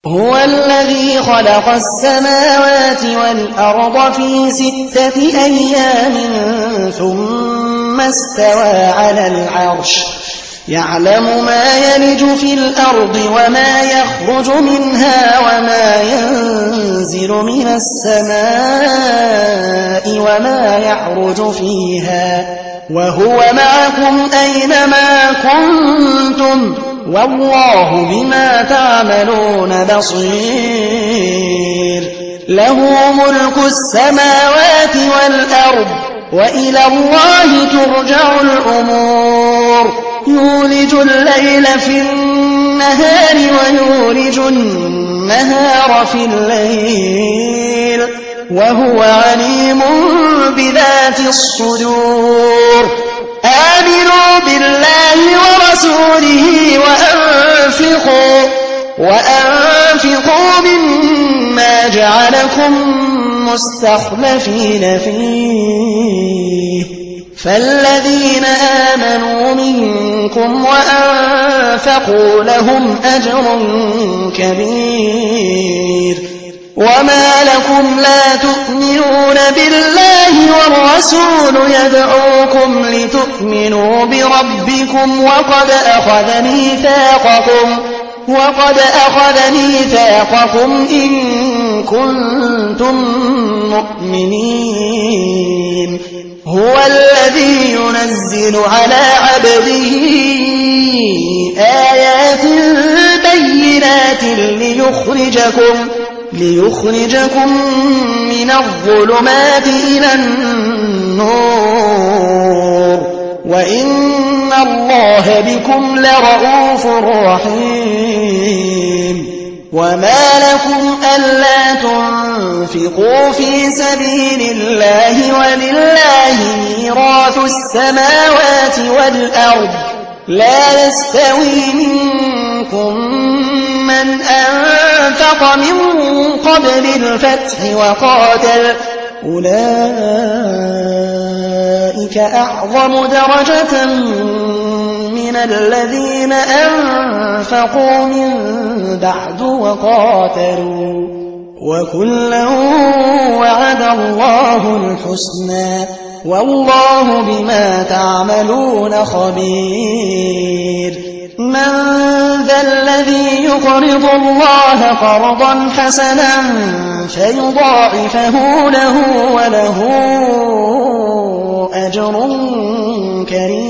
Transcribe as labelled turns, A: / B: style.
A: هو الذي خلق السماوات والأرض في 6 أيام ثم استوى على العرش يعلم ما يلج في الأرض وما يخرج منها وما ينزل من السماء وما يعرج فيها وهو معكم أينما كنتم والله بما تعملون بصير له ملك السماوات والأرض وإلى الله ترجع الأمور يولج الليل في النهار ويولج النهار في الليل وهو عليم بذات الصدور آمنوا بالله ورسوله وأنفقوا مما جعلكم مستخلفين فيه فالذين آمنوا منكم وأنفقوا لهم أجر كبير وما لكم لا تؤمنون بالله والرسول يدعوكم لتؤمنوا بربكم وقد أخذ ميثاقكم إن كنتم مؤمنين هو الذي ينزل على عبده آيات بينات ليخرجكم من الظلمات إلى النور وإن الله بكم لرءوف رحيم وما لكم ألا تنفقوا في سبيل الله ولله ميراث السماوات والأرض لا يستوي منكم من أنفق من قبل الفتح وقاتل أولئك أعظم درجة من الذين أنفقوا من بعد وقاتلوا وكلا وعد الله الحسنى والله بما تعملون خبير من ذا الذي يقرض الله قرضا حسنا فيضاعفه له وله أجر كريم